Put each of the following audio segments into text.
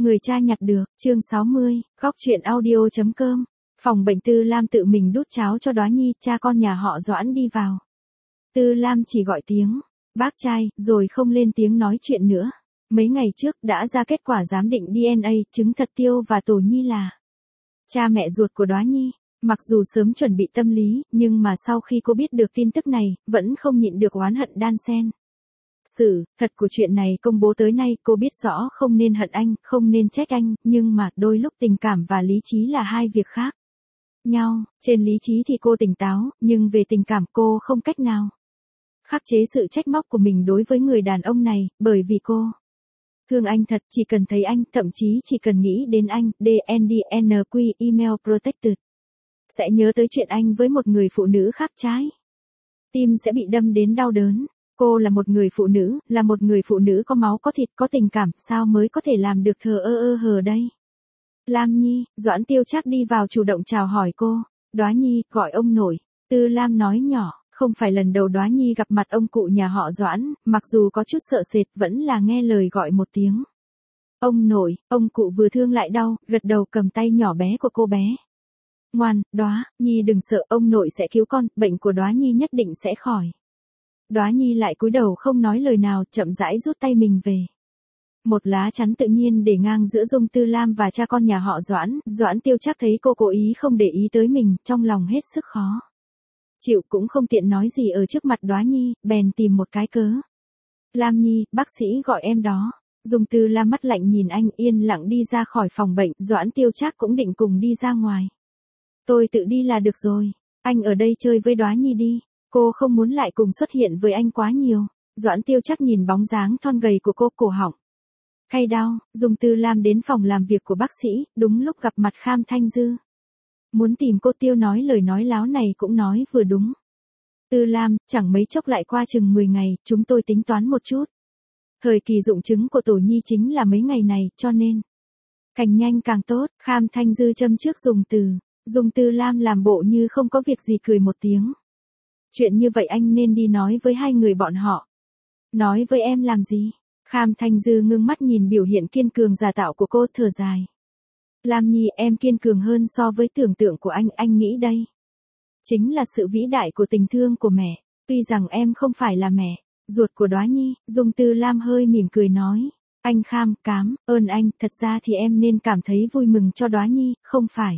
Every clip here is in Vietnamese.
Người cha nhặt được, chương 60, góc truyện audio.com. Phòng bệnh Tư Lam tự mình đút cháo cho Đóa Nhi, cha con nhà họ Doãn đi vào. Tư Lam chỉ gọi tiếng, bác trai, rồi không lên tiếng nói chuyện nữa. Mấy ngày trước đã ra kết quả giám định DNA, chứng thật Tiêu và Tổ Nhi là cha mẹ ruột của Đóa Nhi. Mặc dù sớm chuẩn bị tâm lý, nhưng mà sau khi cô biết được tin tức này, vẫn không nhịn được oán hận đan xen. Sự thật của chuyện này công bố tới nay, cô biết rõ không nên hận anh, không nên trách anh, nhưng mà đôi lúc tình cảm và lý trí là hai việc khác nhau. Trên lý trí thì cô tỉnh táo, nhưng về tình cảm cô không cách nào khắc chế sự trách móc của mình đối với người đàn ông này, bởi vì cô thương anh thật, chỉ cần thấy anh, thậm chí chỉ cần nghĩ đến anh, DNDNQ email protected, sẽ nhớ tới chuyện anh với một người phụ nữ khác, trái tim sẽ bị đâm đến đau đớn. Cô là một người phụ nữ có máu có thịt có tình cảm, sao mới có thể làm được thờ ơ hờ đây. Lam Nhi, Doãn Tiêu Trác đi vào chủ động chào hỏi cô. Đóa Nhi, gọi ông nội. Tư Lam nói nhỏ, không phải lần đầu Đóa Nhi gặp mặt ông cụ nhà họ Doãn, mặc dù có chút sợ sệt vẫn là nghe lời gọi một tiếng. Ông nội, ông cụ vừa thương lại đau, gật đầu cầm tay nhỏ bé của cô bé. Ngoan, Đóa Nhi đừng sợ, ông nội sẽ cứu con, bệnh của Đóa Nhi nhất định sẽ khỏi. Đóa Nhi lại cúi đầu không nói lời nào, chậm rãi rút tay mình về. Một lá chắn tự nhiên để ngang giữa Dung Tư Lam và cha con nhà họ Doãn. Doãn Tiêu Trác thấy cô cố ý không để ý tới mình, trong lòng hết sức khó chịu, cũng không tiện nói gì ở trước mặt Đóa Nhi, bèn tìm một cái cớ. Lam Nhi, bác sĩ gọi em đó. Dung Tư Lam mắt lạnh nhìn anh, yên lặng đi ra khỏi phòng bệnh. Doãn Tiêu Trác cũng định cùng đi ra ngoài. Tôi tự đi là được rồi, anh ở đây chơi với Đóa Nhi đi. Cô không muốn lại cùng xuất hiện với anh quá nhiều. Doãn Tiêu Trác nhìn bóng dáng thon gầy của cô, cổ họng cay đau. Dung Tư Lam đến phòng làm việc của bác sĩ, đúng lúc gặp mặt Kham Thanh Dư. Muốn tìm cô Tiêu nói lời nói láo này cũng nói vừa đúng. Tư Lam, chẳng mấy chốc lại qua chừng 10 ngày, chúng tôi tính toán một chút. Thời kỳ dụng trứng của Tổ Nhi chính là mấy ngày này, cho nên càng nhanh càng tốt. Kham Thanh Dư châm trước dùng từ. Dung Tư Lam làm bộ như không có việc gì, cười một tiếng. Chuyện như vậy anh nên đi nói với hai người bọn họ. Nói với em làm gì? Kham Thanh Dư ngưng mắt nhìn biểu hiện kiên cường giả tạo của cô, thở dài. Lam Nhi, em kiên cường hơn so với tưởng tượng của anh nghĩ đây chính là sự vĩ đại của tình thương của mẹ. Tuy rằng em không phải là mẹ ruột của Đóa Nhi. Dung Tư Lam hơi mỉm cười nói. Anh Kham, cảm ơn anh, thật ra thì em nên cảm thấy vui mừng cho Đóa Nhi, không phải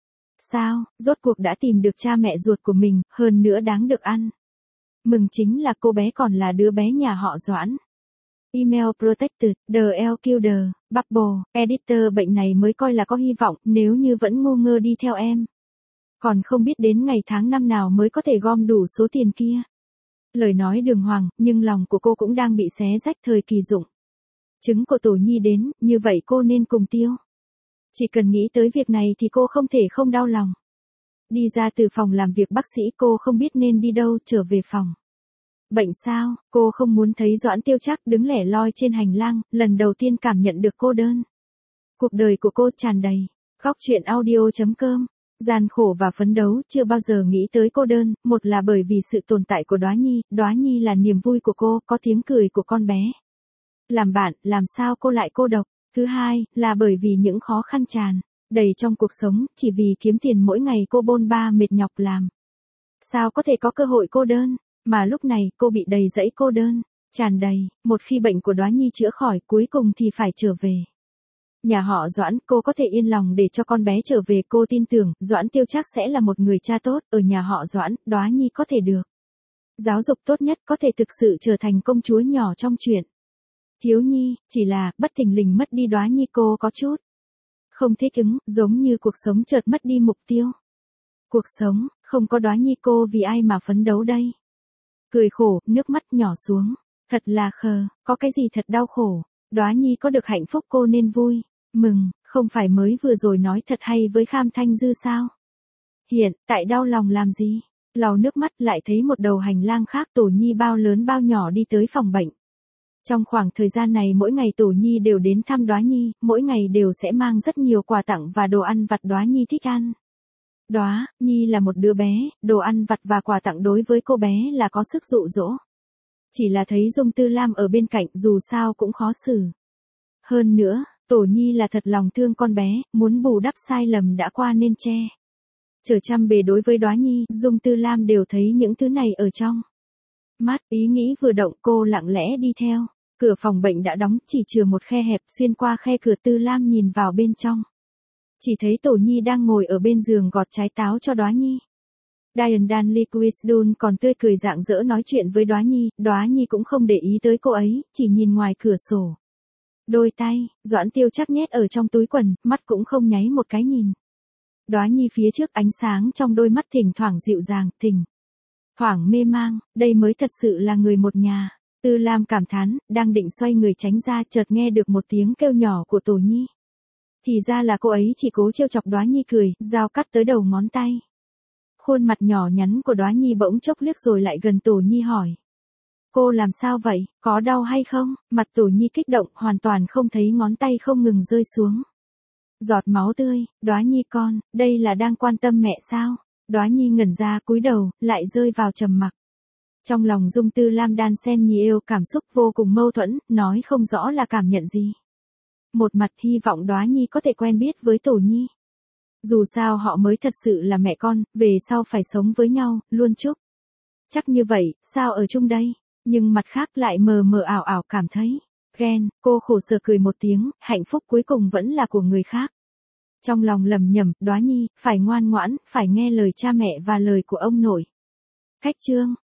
sao? Rốt cuộc đã tìm được cha mẹ ruột của mình, hơn nữa đáng được ăn mừng chính là cô bé còn là đứa bé nhà họ Doãn. Email protected, the LQD, Bubble, editor, bệnh này mới coi là có hy vọng, nếu như vẫn ngu ngơ đi theo em. Còn không biết đến ngày tháng năm nào mới có thể gom đủ số tiền kia. Lời nói đường hoàng, nhưng lòng của cô cũng đang bị xé rách. Thời kỳ dụng trứng của Tổ Nhi đến, như vậy cô nên cùng Tiêu. Chỉ cần nghĩ tới việc này thì cô không thể không đau lòng. Đi ra từ phòng làm việc bác sĩ, cô không biết nên đi đâu, trở về phòng bệnh sao? Cô không muốn thấy Doãn Tiêu Trác đứng lẻ loi trên hành lang, lần đầu tiên cảm nhận được cô đơn. Cuộc đời của cô tràn đầy góc truyện audio.com. Gian khổ và phấn đấu, chưa bao giờ nghĩ tới cô đơn. Một là bởi vì sự tồn tại của Đóa Nhi là niềm vui của cô, có tiếng cười của con bé làm bạn, làm sao cô lại cô độc. Thứ hai, là bởi vì những khó khăn tràn đầy trong cuộc sống, chỉ vì kiếm tiền mỗi ngày cô bôn ba mệt nhọc làm. Sao có thể có cơ hội cô đơn, mà lúc này cô bị đầy dẫy cô đơn, tràn đầy. Một khi bệnh của Đóa Nhi chữa khỏi, cuối cùng thì phải trở về nhà họ Doãn, cô có thể yên lòng để cho con bé trở về. Cô tin tưởng, Doãn Tiêu Trác sẽ là một người cha tốt, ở nhà họ Doãn, Đóa Nhi có thể được giáo dục tốt nhất, có thể thực sự trở thành công chúa nhỏ trong truyện Hiếu Nhi. Chỉ là, bất thình lình mất đi Đóa Nhi, cô có chút không thích ứng, giống như cuộc sống chợt mất đi mục tiêu. Cuộc sống, không có Đóa Nhi cô vì ai mà phấn đấu đây? Cười khổ, nước mắt nhỏ xuống. Thật là khờ, có cái gì thật đau khổ. Đóa Nhi có được hạnh phúc cô nên vui mừng, không phải mới vừa rồi nói thật hay với Kham Thanh Dư sao? Hiện tại đau lòng làm gì? Lau nước mắt, lại thấy một đầu hành lang khác. Tổ Nhi bao lớn bao nhỏ đi tới phòng bệnh. Trong khoảng thời gian này mỗi ngày Tổ Nhi đều đến thăm Đóa Nhi, mỗi ngày đều sẽ mang rất nhiều quà tặng và đồ ăn vặt Đóa Nhi thích ăn. Đóa Nhi là một đứa bé, đồ ăn vặt và quà tặng đối với cô bé là có sức dụ dỗ. Chỉ là thấy Dung Tư Lam ở bên cạnh, dù sao cũng khó xử. Hơn nữa, Tổ Nhi là thật lòng thương con bé, muốn bù đắp sai lầm đã qua nên che chở chăm bề đối với Đóa Nhi, Dung Tư Lam đều thấy những thứ này ở trong mắt, ý nghĩ vừa động cô lặng lẽ đi theo. Cửa phòng bệnh đã đóng, chỉ chừa một khe hẹp, xuyên qua khe cửa Tư Lam nhìn vào bên trong. Chỉ thấy Tổ Nhi đang ngồi ở bên giường gọt trái táo cho Đóa Nhi. Diane Danley Quisdon còn tươi cười rạng rỡ nói chuyện với Đóa Nhi cũng không để ý tới cô ấy, chỉ nhìn ngoài cửa sổ. Đôi tay, Doãn Tiêu chắc nhét ở trong túi quần, mắt cũng không nháy một cái nhìn. Đóa Nhi phía trước ánh sáng trong đôi mắt thỉnh thoảng dịu dàng, thỉnh thoảng mê mang, đây mới thật sự là người một nhà. Tư Lam cảm thán, đang định xoay người tránh ra chợt nghe được một tiếng kêu nhỏ của Tổ Nhi. Thì ra là cô ấy chỉ cố trêu chọc Đóa Nhi cười, dao cắt tới đầu ngón tay. Khuôn mặt nhỏ nhắn của Đóa Nhi bỗng chốc liếc rồi lại gần Tổ Nhi hỏi. Cô làm sao vậy, có đau hay không? Mặt Tổ Nhi kích động, hoàn toàn không thấy ngón tay không ngừng rơi xuống. Giọt máu tươi, Đóa Nhi con, đây là đang quan tâm mẹ sao? Đóa Nhi ngẩn ra cúi đầu, lại rơi vào trầm mặc. Trong lòng Dung Tư Lam đan xen nhiều cảm xúc vô cùng mâu thuẫn, nói không rõ là cảm nhận gì. Một mặt hy vọng Đóa Nhi có thể quen biết với Tổ Nhi. Dù sao họ mới thật sự là mẹ con, về sau phải sống với nhau, luôn chúc. Chắc như vậy, sao ở chung đây? Nhưng mặt khác lại mờ mờ ảo ảo cảm thấy ghen, cô khổ sở cười một tiếng, hạnh phúc cuối cùng vẫn là của người khác. Trong lòng lầm nhầm, Đóa Nhi, phải ngoan ngoãn, phải nghe lời cha mẹ và lời của ông nội. Khách chương